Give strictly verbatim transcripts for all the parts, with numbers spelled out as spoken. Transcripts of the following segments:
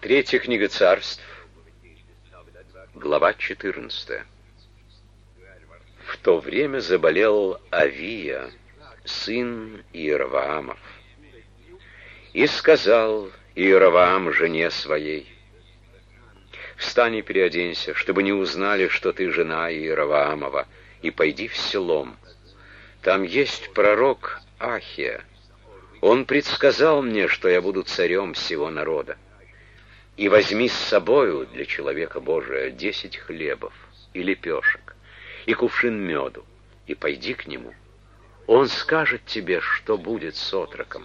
Третья книга Царств, глава четырнадцатая. В то время заболел Авия, сын Иеровоамов, и сказал Иеровоам жене своей: «Встань и переоденься, чтобы не узнали, что ты жена Иеровоамова, и пойди в Силом. Там есть пророк Ахия. Он предсказал мне, что я буду царем всего народа. И возьми с собою для человека Божия десять хлебов и лепешек, и кувшин меду, и пойди к нему. Он скажет тебе, что будет с отроком».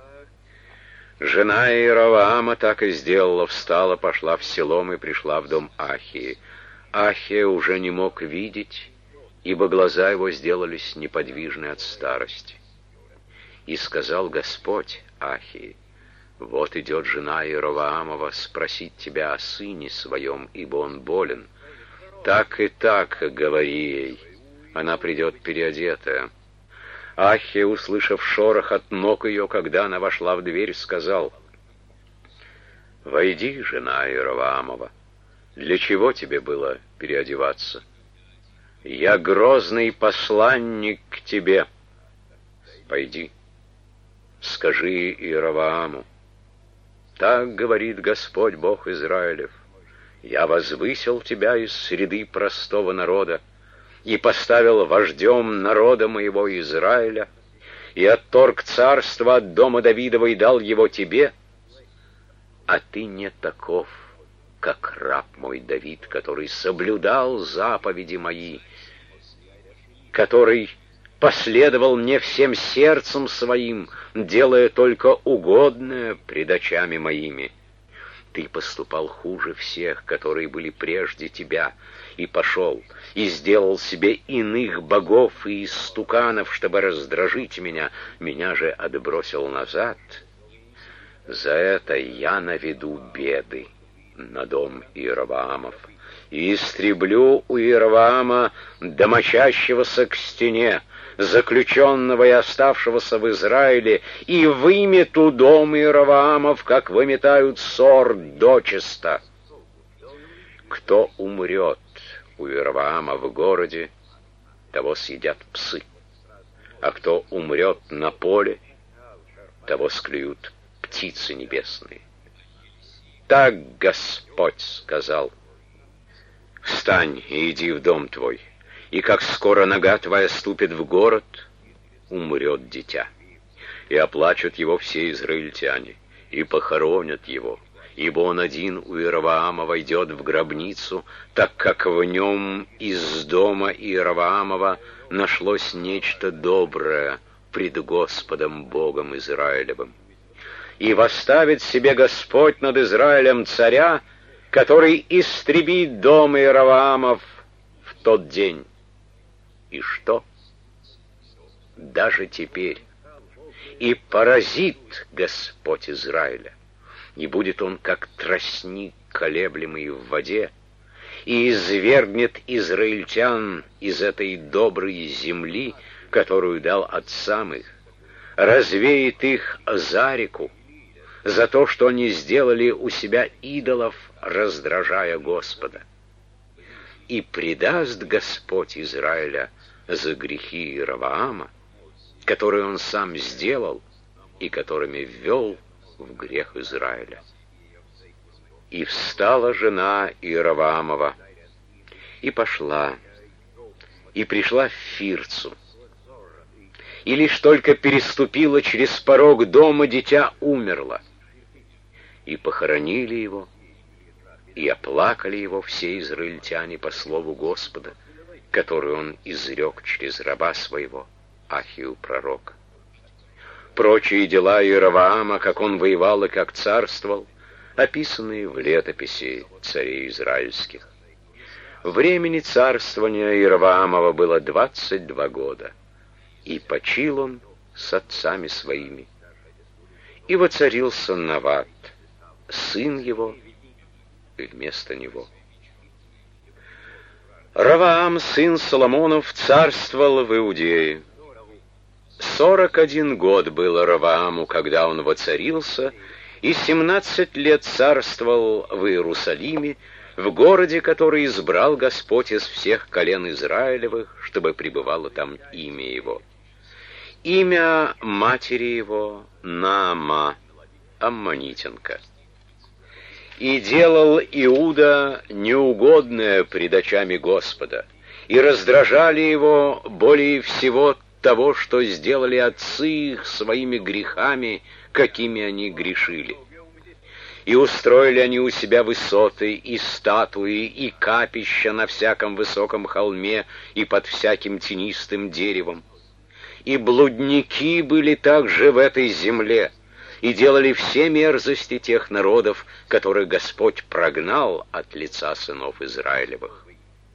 Жена Иеровоама так и сделала, встала, пошла в Силом и пришла в дом Ахии. Ахия уже не мог видеть, ибо глаза его сделались неподвижны от старости. И сказал Господь Ахии: «Вот идет жена Иеровоамова спросить тебя о сыне своем, ибо он болен. Так и так говори ей, она придет переодетая». Ахия, услышав шорох от ног ее, когда она вошла в дверь, сказал: «Войди, жена Иеровоамова, для чего тебе было переодеваться? Я грозный посланник к тебе. Пойди, скажи Иеровоаму: так говорит Господь Бог Израилев: я возвысил тебя из среды простого народа и поставил вождем народа моего Израиля, и отторг царство от дома Давидова и дал его тебе, а ты не таков, как раб мой Давид, который соблюдал заповеди мои, который последовал мне всем сердцем своим, делая только угодное пред очами моими. Ты поступал хуже всех, которые были прежде тебя, и пошел, и сделал себе иных богов и истуканов, чтобы раздражить меня, меня же отбросил назад. За это я наведу беды на дом Иеровоамов и истреблю у Иеровоама домочащегося к стене, заключенного и оставшегося в Израиле, и вымету дом Иеровоамов, как выметают сор дочисто. Кто умрет у Иеровоама в городе, того съедят псы, а кто умрет на поле, того склюют птицы небесные. Так Господь сказал: встань и иди в дом твой, и как скоро нога твоя ступит в город, умрет дитя, и оплачут его все израильтяне, и похоронят его, ибо он один у Иеровоама войдет в гробницу, так как в нем из дома Иеровоамова нашлось нечто доброе пред Господом Богом Израилевым. И восставит себе Господь над Израилем царя, который истребит дом Иеровоамов в тот день. И что? Даже теперь и поразит Господь Израиля, и будет он как тростник, колеблемый в воде, и извергнет израильтян из этой доброй земли, которую дал отцам их, развеет их за реку, за то, что они сделали у себя идолов, раздражая Господа. И предаст Господь Израиля за грехи Иеровоама, которые он сам сделал и которыми ввел в грех Израиля. И встала жена Иеровоамова, и пошла, и пришла в Фирцу, и лишь только переступила через порог дома, дитя умерло. И похоронили его, и оплакали его все израильтяне по слову Господа, который он изрек через раба своего Ахию пророка. Прочие дела Иеровоама, как он воевал и как царствовал, описаны в летописи царей израильских. Времени царствования Иеровоамова было двадцать два года, и почил он с отцами своими. И воцарился Нават, сын его, вместо него. Ровоам, сын Соломонов, царствовал в Иудее. Сорок один год было Ровоаму, когда он воцарился, и семнадцать лет царствовал в Иерусалиме, в городе, который избрал Господь из всех колен Израилевых, чтобы пребывало там имя его. Имя матери его Наама, аммонитянка. И делал Иуда неугодное пред очами Господа, и раздражали его более всего того, что сделали отцы их своими грехами, какими они грешили. И устроили они у себя высоты, и статуи, и капища на всяком высоком холме, и под всяким тенистым деревом. И блудники были также в этой земле, и делали все мерзости тех народов, которых Господь прогнал от лица сынов Израилевых.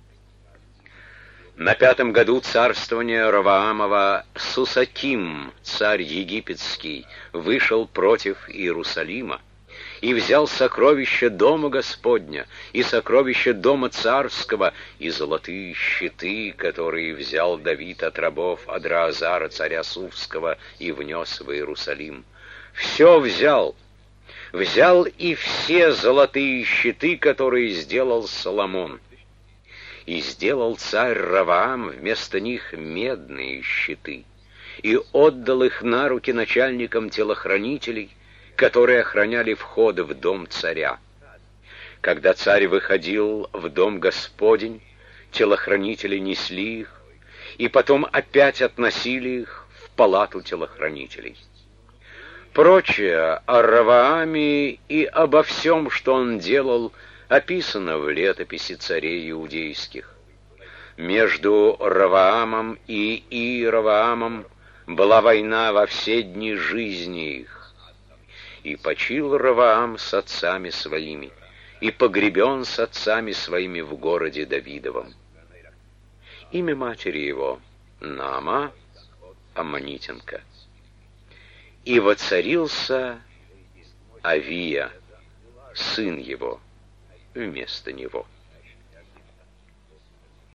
На пятом году царствования Ровоамова Сусаким, царь египетский, вышел против Иерусалима и взял сокровища дома Господня и сокровища дома царского и золотые щиты, которые взял Давид от рабов Адраазара, царя Сувского, и внес в Иерусалим. Все взял. Взял и все золотые щиты, которые сделал Соломон. И сделал царь Ровоам вместо них медные щиты, и отдал их на руки начальникам телохранителей, которые охраняли входы в дом царя. Когда царь выходил в дом Господень, телохранители несли их, и потом опять относили их в палату телохранителей. Прочее о Ровоаме и обо всем, что он делал, описано в летописи царей иудейских. Между Ровоамом и Иеровоамом была война во все дни жизни их. И почил Ровоам с отцами своими, и погребен с отцами своими в городе Давидовом. Имя матери его Наама, аммонитянка. И воцарился Авия, сын его, вместо него.